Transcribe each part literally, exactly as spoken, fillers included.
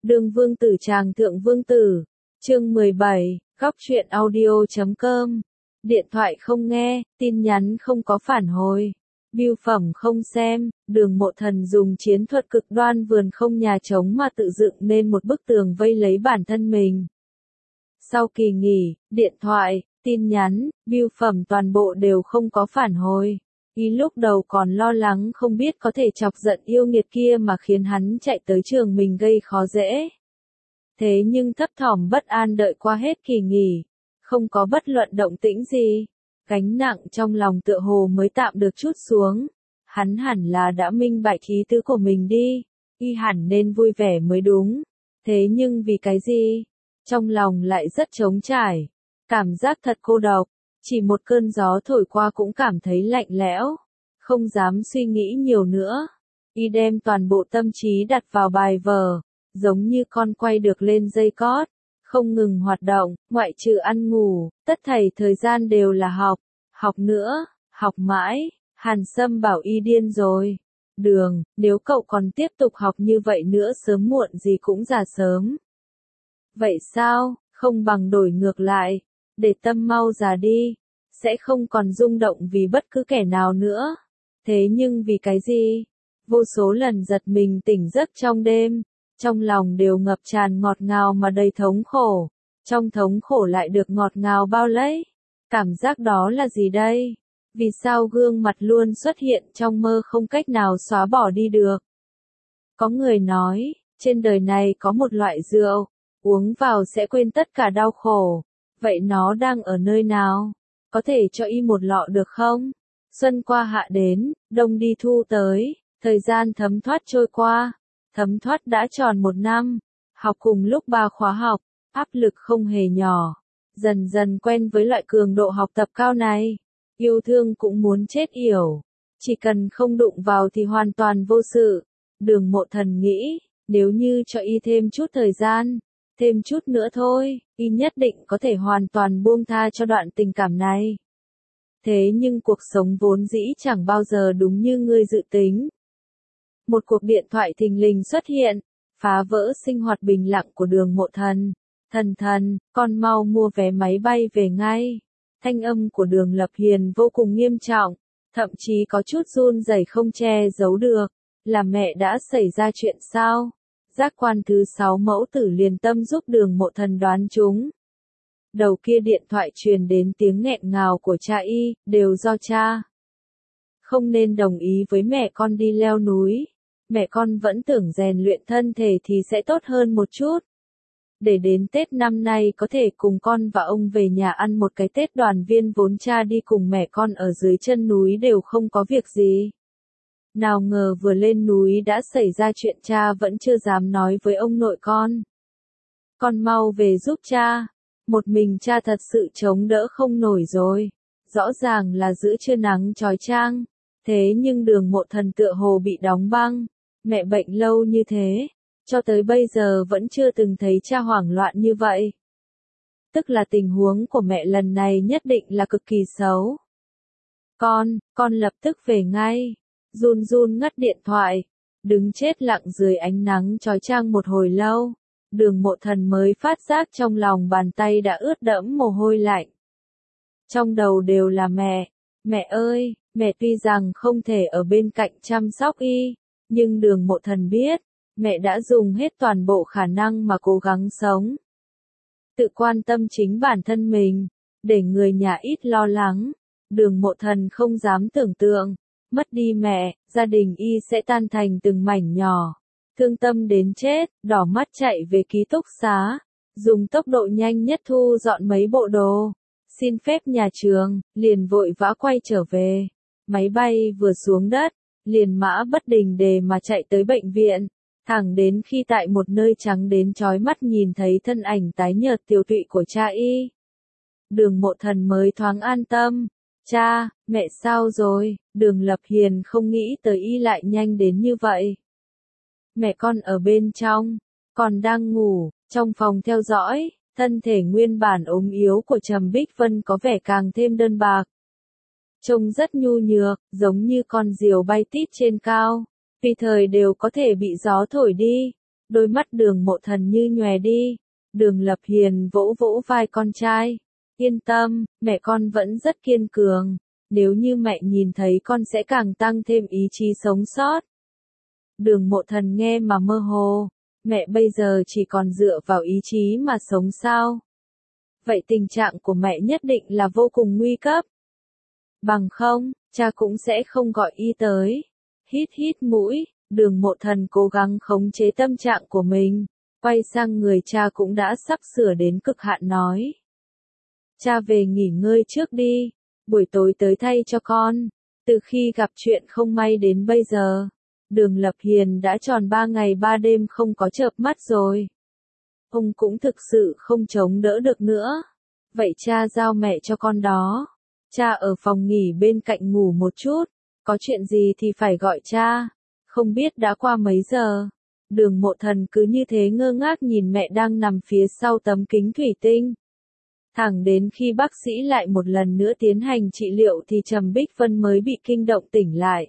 Đường vương tử tràng thượng vương tử. Chương mười bảy, góc truyện audio chấm com. Điện thoại không nghe, tin nhắn không có phản hồi. Bưu phẩm không xem, Đường Mộ Thần dùng chiến thuật cực đoan vườn không nhà trống mà tự dựng nên một bức tường vây lấy bản thân mình. Sau kỳ nghỉ, điện thoại, tin nhắn, bưu phẩm toàn bộ đều không có phản hồi. Y lúc đầu còn lo lắng không biết có thể chọc giận yêu nghiệt kia mà khiến hắn chạy tới trường mình gây khó dễ. Thế nhưng thấp thỏm bất an đợi qua hết kỳ nghỉ, không có bất luận động tĩnh gì. Gánh nặng trong lòng tựa hồ mới tạm được chút xuống. Hắn hẳn là đã minh bạch ý tứ của mình đi. Y hẳn nên vui vẻ mới đúng. Thế nhưng vì cái gì? Trong lòng lại rất trống trải. Cảm giác thật cô độc. Chỉ một cơn gió thổi qua cũng cảm thấy lạnh lẽo. Không dám suy nghĩ nhiều nữa. Y đem toàn bộ tâm trí đặt vào bài vở. Giống như con quay được lên dây cót. Không ngừng hoạt động, ngoại trừ ăn ngủ, tất thảy thời gian đều là học. Học nữa, học mãi. Hàn Sâm bảo y điên rồi. Đường, nếu cậu còn tiếp tục học như vậy nữa sớm muộn gì cũng già sớm. Vậy sao, không bằng đổi ngược lại. Để tâm mau già đi. Sẽ không còn rung động vì bất cứ kẻ nào nữa. Thế nhưng vì cái gì? Vô số lần giật mình tỉnh giấc trong đêm. Trong lòng đều ngập tràn ngọt ngào mà đầy thống khổ. Trong thống khổ lại được ngọt ngào bao lấy. Cảm giác đó là gì đây? Vì sao gương mặt luôn xuất hiện trong mơ không cách nào xóa bỏ đi được? Có người nói, trên đời này có một loại rượu, uống vào sẽ quên tất cả đau khổ. Vậy nó đang ở nơi nào? Có thể cho y một lọ được không? Xuân qua hạ đến, đông đi thu tới, thời gian thấm thoát trôi qua. Thấm thoát đã tròn một năm, học cùng lúc ba khóa học, áp lực không hề nhỏ. Dần dần quen với loại cường độ học tập cao này, yêu thương cũng muốn chết yểu. Chỉ cần không đụng vào thì hoàn toàn vô sự. Đường Mộ Thần nghĩ, nếu như cho y thêm chút thời gian, thêm chút nữa thôi, y nhất định có thể hoàn toàn buông tha cho đoạn tình cảm này. Thế nhưng cuộc sống vốn dĩ chẳng bao giờ đúng như ngươi dự tính. Một cuộc điện thoại thình lình xuất hiện, phá vỡ sinh hoạt bình lặng của Đường Mộ Thần. Thần thần, con mau mua vé máy bay về ngay. Thanh âm của Đường Lập Hiền vô cùng nghiêm trọng, thậm chí có chút run rẩy không che giấu được. Là mẹ đã xảy ra chuyện sao? Giác quan thứ sáu mẫu tử liền tâm giúp Đường Mộ Thần đoán chúng. Đầu kia điện thoại truyền đến tiếng nghẹn ngào của cha y, đều do cha. Không nên đồng ý với mẹ con đi leo núi. Mẹ con vẫn tưởng rèn luyện thân thể thì sẽ tốt hơn một chút. Để đến Tết năm nay có thể cùng con và ông về nhà ăn một cái Tết đoàn viên vốn cha đi cùng mẹ con ở dưới chân núi đều không có việc gì. Nào ngờ vừa lên núi đã xảy ra chuyện cha vẫn chưa dám nói với ông nội con. Con mau về giúp cha. Một mình cha thật sự chống đỡ không nổi rồi. Rõ ràng là giữa trưa nắng chói chang. Thế nhưng Đường Mộ Thần tựa hồ bị đóng băng. Mẹ bệnh lâu như thế, cho tới bây giờ vẫn chưa từng thấy cha hoảng loạn như vậy. Tức là tình huống của mẹ lần này nhất định là cực kỳ xấu. Con, con lập tức về ngay. Run run ngắt điện thoại, đứng chết lặng dưới ánh nắng chói chang một hồi lâu. Đường Mộ Thần mới phát giác trong lòng bàn tay đã ướt đẫm mồ hôi lạnh. Trong đầu đều là mẹ. Mẹ ơi, mẹ tuy rằng không thể ở bên cạnh chăm sóc y. Nhưng Đường Mộ Thần biết, mẹ đã dùng hết toàn bộ khả năng mà cố gắng sống. Tự quan tâm chính bản thân mình, để người nhà ít lo lắng. Đường Mộ Thần không dám tưởng tượng, mất đi mẹ, gia đình y sẽ tan thành từng mảnh nhỏ. Thương tâm đến chết, đỏ mắt chạy về ký túc xá, dùng tốc độ nhanh nhất thu dọn mấy bộ đồ. Xin phép nhà trường, liền vội vã quay trở về. Máy bay vừa xuống đất, liền mã bất đình đề mà chạy tới bệnh viện, thẳng đến khi tại một nơi trắng đến chói mắt nhìn thấy thân ảnh tái nhợt tiều tụy của cha y. Đường Mộ Thần mới thoáng an tâm. Cha, mẹ sao rồi? Đường Lập Hiền không nghĩ tới y lại nhanh đến như vậy. Mẹ con ở bên trong, còn đang ngủ, trong phòng theo dõi, thân thể nguyên bản ốm yếu của Trầm Bích Vân có vẻ càng thêm đơn bạc. Trông rất nhu nhược, giống như con diều bay tít trên cao, tùy thời đều có thể bị gió thổi đi. Đôi mắt Đường Mộ Thần như nhòe đi. Đường Lập Hiền vỗ vỗ vai con trai. Yên tâm, mẹ con vẫn rất kiên cường. Nếu như mẹ nhìn thấy con sẽ càng tăng thêm ý chí sống sót. Đường Mộ Thần nghe mà mơ hồ. Mẹ bây giờ chỉ còn dựa vào ý chí mà sống sao? Vậy tình trạng của mẹ nhất định là vô cùng nguy cấp. Bằng không, cha cũng sẽ không gọi y tới. Hít hít mũi, Đường Mộ Thần cố gắng khống chế tâm trạng của mình. Quay sang người cha cũng đã sắp sửa đến cực hạn nói. Cha về nghỉ ngơi trước đi. Buổi tối tới thay cho con. Từ khi gặp chuyện không may đến bây giờ, Đường Lập Hiền đã tròn ba ngày ba đêm không có chợp mắt rồi. Ông cũng thực sự không chống đỡ được nữa. Vậy cha giao mẹ cho con đó. Cha ở phòng nghỉ bên cạnh ngủ một chút. Có chuyện gì thì phải gọi cha. Không biết đã qua mấy giờ. Đường Mộ Thần cứ như thế ngơ ngác nhìn mẹ đang nằm phía sau tấm kính thủy tinh. Thẳng đến khi bác sĩ lại một lần nữa tiến hành trị liệu thì Trầm Bích Vân mới bị kinh động tỉnh lại.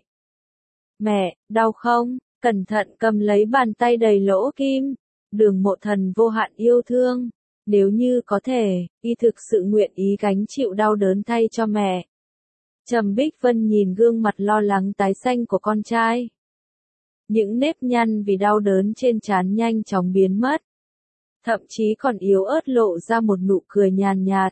Mẹ, đau không? Cẩn thận cầm lấy bàn tay đầy lỗ kim. Đường Mộ Thần vô hạn yêu thương. Nếu như có thể, y thực sự nguyện ý gánh chịu đau đớn thay cho mẹ. Trầm Bích Vân nhìn gương mặt lo lắng tái xanh của con trai. Những nếp nhăn vì đau đớn trên trán nhanh chóng biến mất. Thậm chí còn yếu ớt lộ ra một nụ cười nhàn nhạt.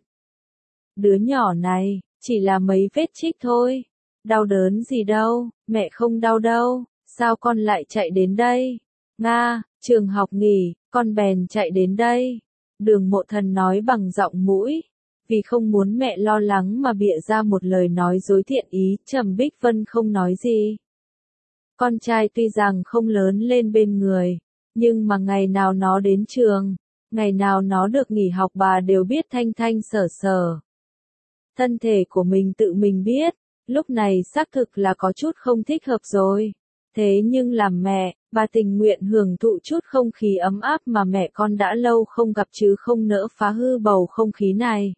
Đứa nhỏ này, chỉ là mấy vết chích thôi. Đau đớn gì đâu, mẹ không đau đâu, sao con lại chạy đến đây? Nga, trường học nghỉ, con bèn chạy đến đây. Đường Mộ Thần nói bằng giọng mũi. Vì không muốn mẹ lo lắng mà bịa ra một lời nói dối thiện ý, Trầm Bích Vân không nói gì. Con trai tuy rằng không lớn lên bên người, nhưng mà ngày nào nó đến trường, ngày nào nó được nghỉ học bà đều biết thanh thanh sở sở. Thân thể của mình tự mình biết, lúc này xác thực là có chút không thích hợp rồi. Thế nhưng làm mẹ, bà tình nguyện hưởng thụ chút không khí ấm áp mà mẹ con đã lâu không gặp chứ không nỡ phá hư bầu không khí này.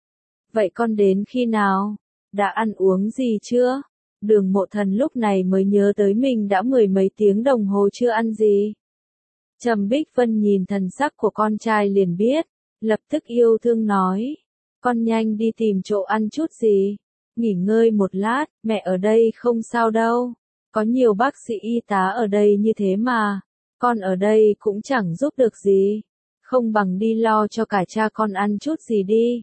Vậy con đến khi nào? Đã ăn uống gì chưa? Đường Mộ Thần lúc này mới nhớ tới mình đã mười mấy tiếng đồng hồ chưa ăn gì. Trầm Bích Vân nhìn thần sắc của con trai liền biết, lập tức yêu thương nói. Con nhanh đi tìm chỗ ăn chút gì. Nghỉ ngơi một lát, mẹ ở đây không sao đâu. Có nhiều bác sĩ y tá ở đây như thế mà. Con ở đây cũng chẳng giúp được gì. Không bằng đi lo cho cả cha con ăn chút gì đi.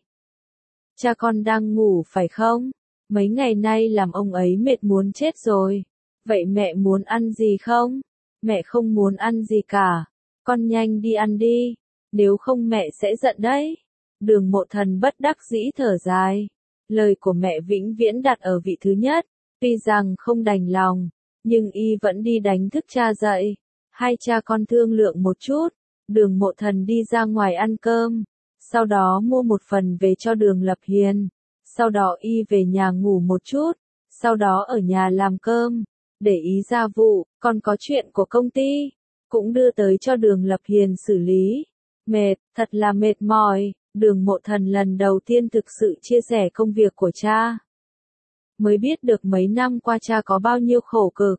Cha con đang ngủ phải không? Mấy ngày nay làm ông ấy mệt muốn chết rồi. Vậy mẹ muốn ăn gì không? Mẹ không muốn ăn gì cả. Con nhanh đi ăn đi. Nếu không mẹ sẽ giận đấy. Đường Mộ Thần bất đắc dĩ thở dài. Lời của mẹ vĩnh viễn đặt ở vị thứ nhất. Tuy rằng không đành lòng, nhưng y vẫn đi đánh thức cha dậy. Hai cha con thương lượng một chút. Đường Mộ Thần đi ra ngoài ăn cơm. Sau đó mua một phần về cho Đường Lập Hiền. Sau đó y về nhà ngủ một chút. Sau đó ở nhà làm cơm. Để ý gia vụ, còn có chuyện của công ty. Cũng đưa tới cho Đường Lập Hiền xử lý. Mệt, thật là mệt mỏi. Đường Mộ Thần lần đầu tiên thực sự chia sẻ công việc của cha. Mới biết được mấy năm qua cha có bao nhiêu khổ cực.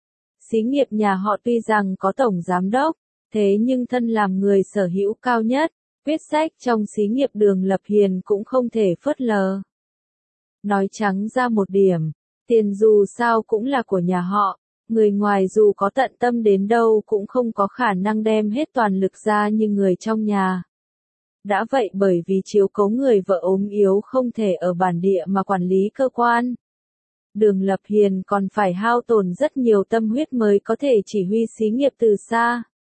Xí nghiệp nhà họ tuy rằng có tổng giám đốc, thế nhưng thân làm người sở hữu cao nhất, quyết sách trong xí nghiệp Đường Lập Hiền cũng không thể phớt lờ. Nói trắng ra một điểm, tiền dù sao cũng là của nhà họ, người ngoài dù có tận tâm đến đâu cũng không có khả năng đem hết toàn lực ra như người trong nhà. Đã vậy bởi vì chiếu cố người vợ ốm yếu không thể ở bản địa mà quản lý cơ quan. Đường Lập Hiền còn phải hao tổn rất nhiều tâm huyết mới có thể chỉ huy xí nghiệp từ xa.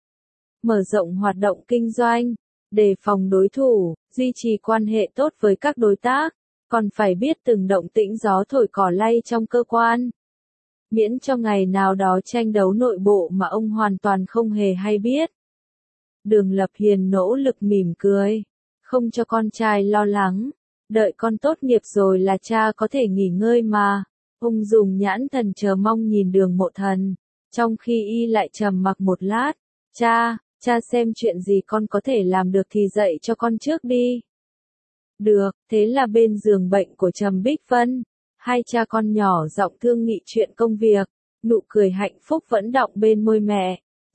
Mở rộng hoạt động kinh doanh, đề phòng đối thủ, duy trì quan hệ tốt với các đối tác, còn phải biết từng động tĩnh gió thổi cỏ lay trong cơ quan. Miễn cho ngày nào đó tranh đấu nội bộ mà ông hoàn toàn không hề hay biết. Đường Lập Hiền nỗ lực mỉm cười, không cho con trai lo lắng, đợi con tốt nghiệp rồi là cha có thể nghỉ ngơi mà. Ông dùng nhãn thần chờ mong nhìn Đường Mộ Thần, trong khi y lại trầm mặc một lát. Cha, cha xem chuyện gì con có thể làm được thì dạy cho con trước đi. Được, thế là bên giường bệnh của Trầm Bích Vân, hai cha con nhỏ giọng thương nghị chuyện công việc, nụ cười hạnh phúc vẫn đọng bên môi mẹ.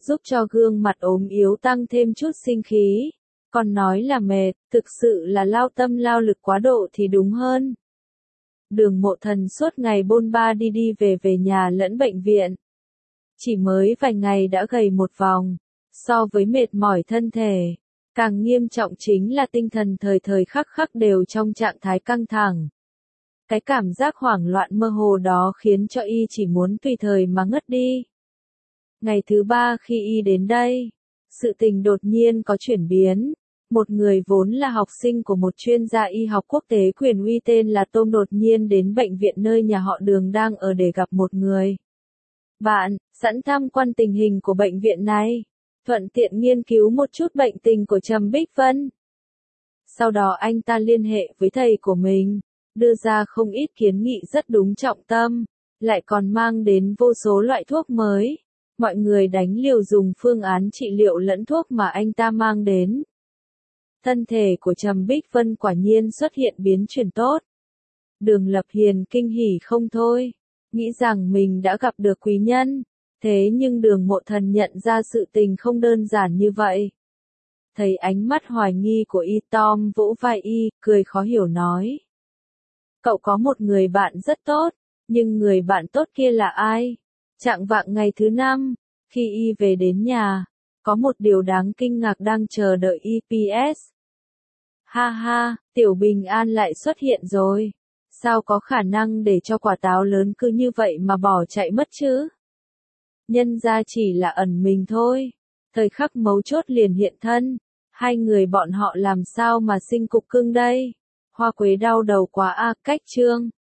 giúp cho gương mặt ốm yếu tăng thêm chút sinh khí. Còn nói là mệt, thực sự là lao tâm lao lực quá độ thì đúng hơn. Đường Mộ Thần suốt ngày bôn ba đi đi về về nhà lẫn bệnh viện. Chỉ mới vài ngày đã gầy một vòng, so với mệt mỏi thân thể. Càng nghiêm trọng chính là tinh thần thời thời khắc khắc đều trong trạng thái căng thẳng. Cái cảm giác hoảng loạn mơ hồ đó khiến cho y chỉ muốn tùy thời mà ngất đi. Ngày thứ ba khi y đến đây, sự tình đột nhiên có chuyển biến. Một người vốn là học sinh của một chuyên gia y học quốc tế quyền uy tên là Tom đột nhiên đến bệnh viện nơi nhà họ Đường đang ở để gặp một người bạn, sẵn tham quan tình hình của bệnh viện này, thuận tiện nghiên cứu một chút bệnh tình của Trầm Bích Vân. Sau đó anh ta liên hệ với thầy của mình, đưa ra không ít kiến nghị rất đúng trọng tâm, lại còn mang đến vô số loại thuốc mới. Mọi người đánh liều dùng phương án trị liệu lẫn thuốc mà anh ta mang đến. Thân thể của Trầm Bích Vân quả nhiên xuất hiện biến chuyển tốt. Đường Lập Hiền kinh hỉ không thôi, nghĩ rằng mình đã gặp được quý nhân. Thế nhưng Đường Mộ Thần nhận ra sự tình không đơn giản như vậy. Thấy ánh mắt hoài nghi của y, Tom vỗ vai y, cười khó hiểu nói. Cậu có một người bạn rất tốt, nhưng người bạn tốt kia là ai? Trạng vạng ngày thứ năm, khi y về đến nhà, có một điều đáng kinh ngạc đang chờ đợi i pê ét. Ha ha, Tiểu Bình An lại xuất hiện rồi. Sao có khả năng để cho quả táo lớn cứ như vậy mà bỏ chạy mất chứ? Nhân ra chỉ là ẩn mình thôi. Thời khắc mấu chốt liền hiện thân. Hai người bọn họ làm sao mà sinh cục cưng đây? Hoa Quế đau đầu quá a, cách chương.